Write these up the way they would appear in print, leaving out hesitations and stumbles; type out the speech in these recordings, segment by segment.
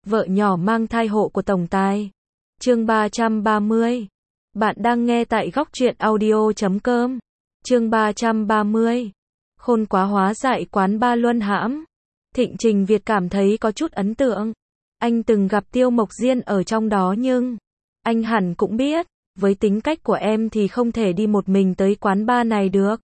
Vợ nhỏ mang thai hộ của tổng tài. Chương 330. Bạn đang nghe tại góc truyện audio.com. Chương 330. Khôn quá hóa dại quán ba Luân Hãm. Thịnh Trình Việt cảm thấy có chút ấn tượng. Anh từng gặp Tiêu Mộc Diên ở trong đó nhưng anh hẳn cũng biết, với tính cách của em thì không thể đi một mình tới quán bar này được.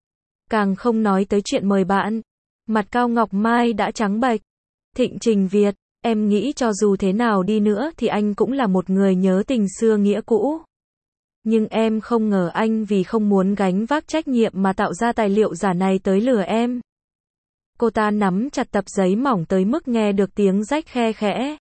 Càng không nói tới chuyện mời bạn. Mặt Cao Ngọc Mai đã trắng bệch. Thịnh Trình Việt, em nghĩ cho dù thế nào đi nữa thì anh cũng là một người nhớ tình xưa nghĩa cũ. Nhưng em không ngờ anh vì không muốn gánh vác trách nhiệm mà tạo ra tài liệu giả này tới lừa em. Cô ta nắm chặt tập giấy mỏng tới mức nghe được tiếng rách khe khẽ.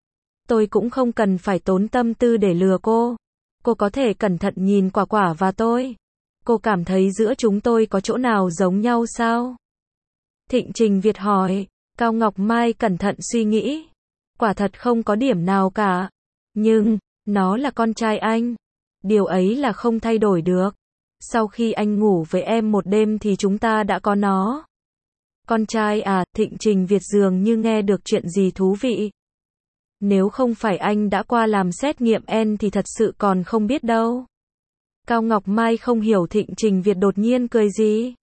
Tôi cũng không cần phải tốn tâm tư để lừa cô. Cô có thể cẩn thận nhìn Quả Quả và tôi. Cô cảm thấy giữa chúng tôi có chỗ nào giống nhau sao? Thịnh Trình Việt hỏi. Cao Ngọc Mai cẩn thận suy nghĩ. Quả thật không có điểm nào cả. Nhưng, nó là con trai anh. Điều ấy là không thay đổi được. Sau khi anh ngủ với em một đêm thì chúng ta đã có nó. Con trai à? Thịnh Trình Việt dường như nghe được chuyện gì thú vị. Nếu không phải anh đã qua làm xét nghiệm N thì thật sự còn không biết đâu. Cao Ngọc Mai không hiểu Thịnh Trình Việt đột nhiên cười gì.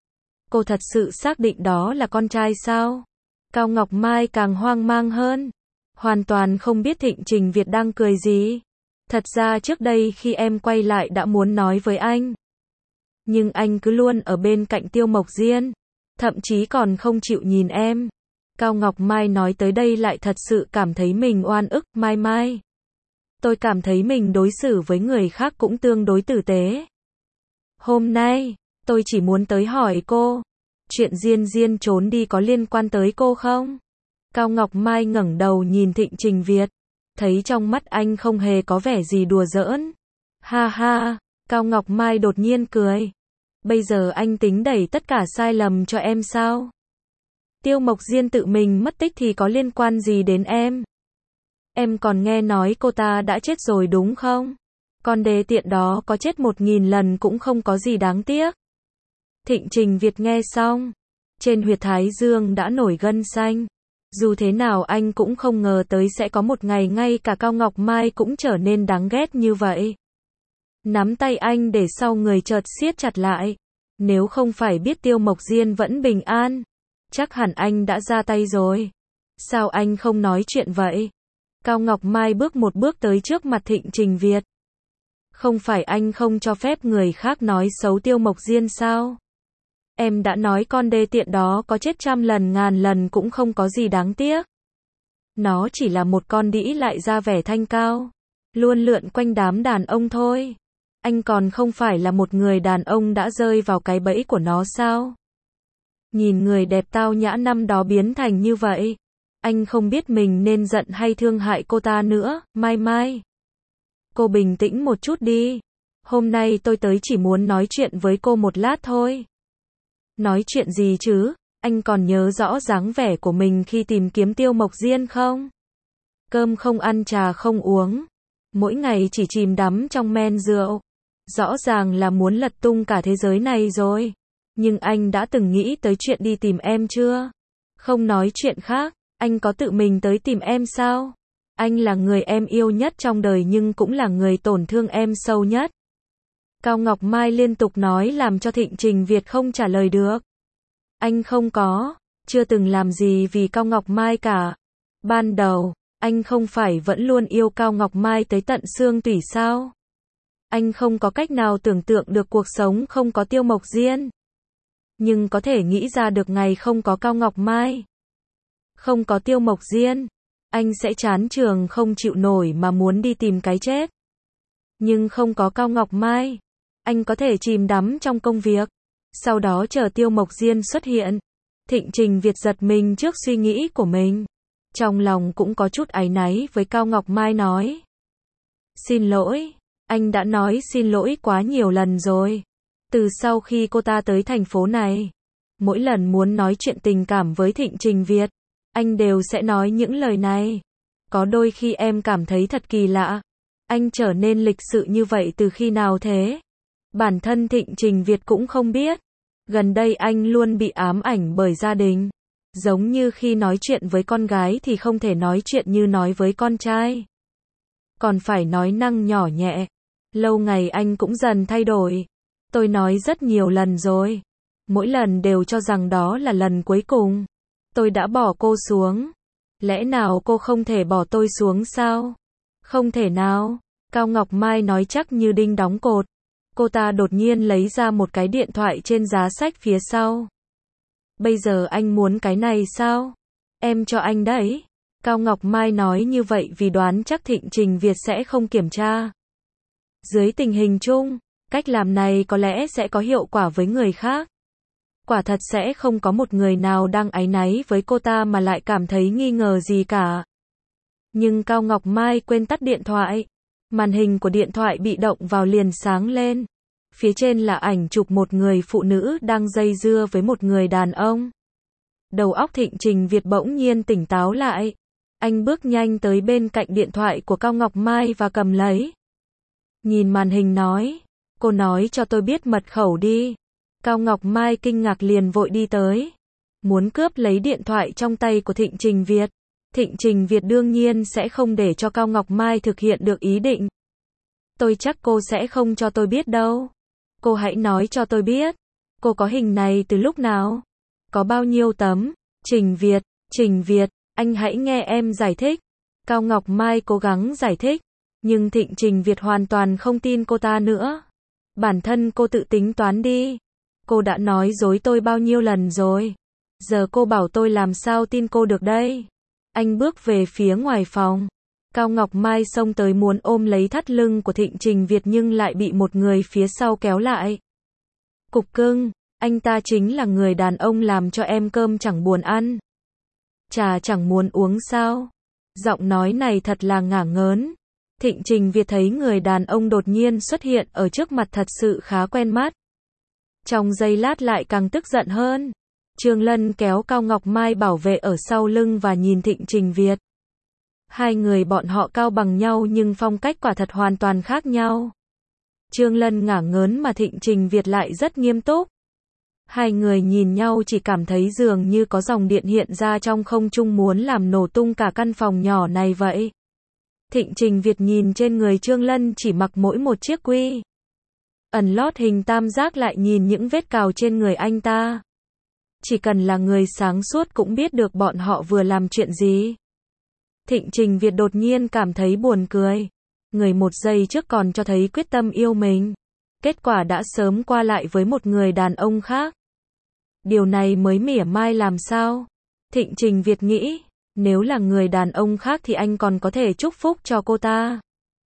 Cô thật sự xác định đó là con trai sao? Cao Ngọc Mai càng hoang mang hơn. Hoàn toàn không biết Thịnh Trình Việt đang cười gì. Thật ra trước đây khi em quay lại đã muốn nói với anh. Nhưng anh cứ luôn ở bên cạnh Tiêu Mộc Diên. Thậm chí còn không chịu nhìn em. Cao Ngọc Mai nói tới đây lại thật sự cảm thấy mình oan ức. Mai. Tôi cảm thấy mình đối xử với người khác cũng tương đối tử tế. Hôm nay, tôi chỉ muốn tới hỏi cô. Chuyện Diên trốn đi có liên quan tới cô không? Cao Ngọc Mai ngẩng đầu nhìn Thịnh Trình Việt. Thấy trong mắt anh không hề có vẻ gì đùa giỡn. Ha ha, Cao Ngọc Mai đột nhiên cười. Bây giờ anh tính đẩy tất cả sai lầm cho em sao? Tiêu Mộc Diên tự mình mất tích thì có liên quan gì đến em? Em còn nghe nói cô ta đã chết rồi đúng không? Con đê tiện đó có chết 1000 lần cũng không có gì đáng tiếc. Thịnh Trình Việt nghe xong. Trên huyệt thái dương đã nổi gân xanh. Dù thế nào anh cũng không ngờ tới sẽ có một ngày ngay cả Cao Ngọc Mai cũng trở nên đáng ghét như vậy. Nắm tay anh để sau người chợt siết chặt lại. Nếu không phải biết Tiêu Mộc Diên vẫn bình an, chắc hẳn anh đã ra tay rồi. Sao anh không nói chuyện vậy? Cao Ngọc Mai bước một bước tới trước mặt Thịnh Trình Việt. Không phải anh không cho phép người khác nói xấu Tiêu Mộc Diên sao? Em đã nói con đê tiện đó có chết 100 lần 1000 lần cũng không có gì đáng tiếc. Nó chỉ là một con đĩ lại ra vẻ thanh cao. Luôn lượn quanh đám đàn ông thôi. Anh còn không phải là một người đàn ông đã rơi vào cái bẫy của nó sao? Nhìn người đẹp tao nhã năm đó biến thành như vậy. Anh không biết mình nên giận hay thương hại cô ta nữa. Mai. Cô bình tĩnh một chút đi. Hôm nay tôi tới chỉ muốn nói chuyện với cô một lát thôi. Nói chuyện gì chứ? Anh còn nhớ rõ dáng vẻ của mình khi tìm kiếm Tiêu Mộc Diên không? Cơm không ăn trà không uống. Mỗi ngày chỉ chìm đắm trong men rượu. Rõ ràng là muốn lật tung cả thế giới này rồi. Nhưng anh đã từng nghĩ tới chuyện đi tìm em chưa? Không nói chuyện khác, anh có tự mình tới tìm em sao? Anh là người em yêu nhất trong đời nhưng cũng là người tổn thương em sâu nhất. Cao Ngọc Mai liên tục nói làm cho Thịnh Trình Việt không trả lời được. Anh không có, chưa từng làm gì vì Cao Ngọc Mai cả. Ban đầu, anh không phải vẫn luôn yêu Cao Ngọc Mai tới tận xương tủy sao? Anh không có cách nào tưởng tượng được cuộc sống không có Tiêu Mộc Diên. Nhưng có thể nghĩ ra được ngày không có Cao Ngọc Mai. Không có Tiêu Mộc Diên, anh sẽ chán trường không chịu nổi mà muốn đi tìm cái chết. Nhưng không có Cao Ngọc Mai, anh có thể chìm đắm trong công việc. Sau đó chờ Tiêu Mộc Diên xuất hiện. Thịnh Trình Việt giật mình trước suy nghĩ của mình. Trong lòng cũng có chút áy náy với Cao Ngọc Mai nói. Xin lỗi, anh đã nói xin lỗi quá nhiều lần rồi. Từ sau khi cô ta tới thành phố này, mỗi lần muốn nói chuyện tình cảm với Thịnh Trình Việt, anh đều sẽ nói những lời này. Có đôi khi em cảm thấy thật kỳ lạ. Anh trở nên lịch sự như vậy từ khi nào thế? Bản thân Thịnh Trình Việt cũng không biết. Gần đây anh luôn bị ám ảnh bởi gia đình. Giống như khi nói chuyện với con gái thì không thể nói chuyện như nói với con trai. Còn phải nói năng nhỏ nhẹ. Lâu ngày anh cũng dần thay đổi. Tôi nói rất nhiều lần rồi. Mỗi lần đều cho rằng đó là lần cuối cùng. Tôi đã bỏ cô xuống. Lẽ nào cô không thể bỏ tôi xuống sao? Không thể nào. Cao Ngọc Mai nói chắc như đinh đóng cột. Cô ta đột nhiên lấy ra một cái điện thoại trên giá sách phía sau. Bây giờ anh muốn cái này sao? Em cho anh đấy. Cao Ngọc Mai nói như vậy vì đoán chắc Thịnh Trình Việt sẽ không kiểm tra. Dưới tình hình chung, cách làm này có lẽ sẽ có hiệu quả với người khác. Quả thật sẽ không có một người nào đang áy náy với cô ta mà lại cảm thấy nghi ngờ gì cả. Nhưng Cao Ngọc Mai quên tắt điện thoại. Màn hình của điện thoại bị động vào liền sáng lên. Phía trên là ảnh chụp một người phụ nữ đang dây dưa với một người đàn ông. Đầu óc Thịnh Trình Việt bỗng nhiên tỉnh táo lại. Anh bước nhanh tới bên cạnh điện thoại của Cao Ngọc Mai và cầm lấy. Nhìn màn hình nói. Cô nói cho tôi biết mật khẩu đi. Cao Ngọc Mai kinh ngạc liền vội đi tới. Muốn cướp lấy điện thoại trong tay của Thịnh Trình Việt. Thịnh Trình Việt đương nhiên sẽ không để cho Cao Ngọc Mai thực hiện được ý định. Tôi chắc cô sẽ không cho tôi biết đâu. Cô hãy nói cho tôi biết. Cô có hình này từ lúc nào? Có bao nhiêu tấm? Trình Việt, anh hãy nghe em giải thích. Cao Ngọc Mai cố gắng giải thích. Nhưng Thịnh Trình Việt hoàn toàn không tin cô ta nữa. Bản thân cô tự tính toán đi. Cô đã nói dối tôi bao nhiêu lần rồi. Giờ cô bảo tôi làm sao tin cô được đây? Anh bước về phía ngoài phòng. Cao Ngọc Mai xông tới muốn ôm lấy thắt lưng của Thịnh Trình Việt nhưng lại bị một người phía sau kéo lại. Cục cưng, anh ta chính là người đàn ông làm cho em cơm chẳng buồn ăn. Trà chẳng muốn uống sao? Giọng nói này thật là ngả ngớn. Thịnh Trình Việt thấy người đàn ông đột nhiên xuất hiện ở trước mặt thật sự khá quen mắt. Trong giây lát lại càng tức giận hơn. Trương Lân kéo Cao Ngọc Mai bảo vệ ở sau lưng và nhìn Thịnh Trình Việt. Hai người bọn họ cao bằng nhau nhưng phong cách quả thật hoàn toàn khác nhau. Trương Lân ngả ngớn mà Thịnh Trình Việt lại rất nghiêm túc. Hai người nhìn nhau chỉ cảm thấy dường như có dòng điện hiện ra trong không trung muốn làm nổ tung cả căn phòng nhỏ này vậy. Thịnh Trình Việt nhìn trên người Trương Lân chỉ mặc mỗi một chiếc quy ẩn lót hình tam giác lại nhìn những vết cào trên người anh ta. Chỉ cần là người sáng suốt cũng biết được bọn họ vừa làm chuyện gì. Thịnh Trình Việt đột nhiên cảm thấy buồn cười. Người một giây trước còn cho thấy quyết tâm yêu mình. Kết quả đã sớm qua lại với một người đàn ông khác. Điều này mới mỉa mai làm sao? Thịnh Trình Việt nghĩ, nếu là người đàn ông khác thì anh còn có thể chúc phúc cho cô ta.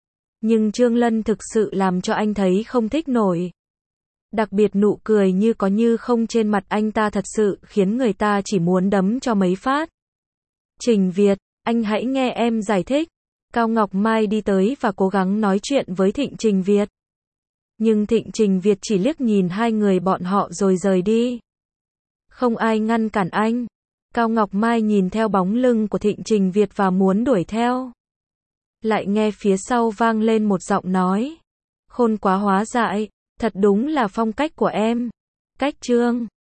Nhưng Trương Lân thực sự làm cho anh thấy không thích nổi. Đặc biệt nụ cười như có như không trên mặt anh ta thật sự khiến người ta chỉ muốn đấm cho mấy phát. Trình Việt, anh hãy nghe em giải thích. Cao Ngọc Mai đi tới và cố gắng nói chuyện với Thịnh Trình Việt. Nhưng Thịnh Trình Việt chỉ liếc nhìn hai người bọn họ rồi rời đi. Không ai ngăn cản anh. Cao Ngọc Mai nhìn theo bóng lưng của Thịnh Trình Việt và muốn đuổi theo. Lại nghe phía sau vang lên một giọng nói. Khôn quá hóa dại, thật đúng là phong cách của em. Cách chương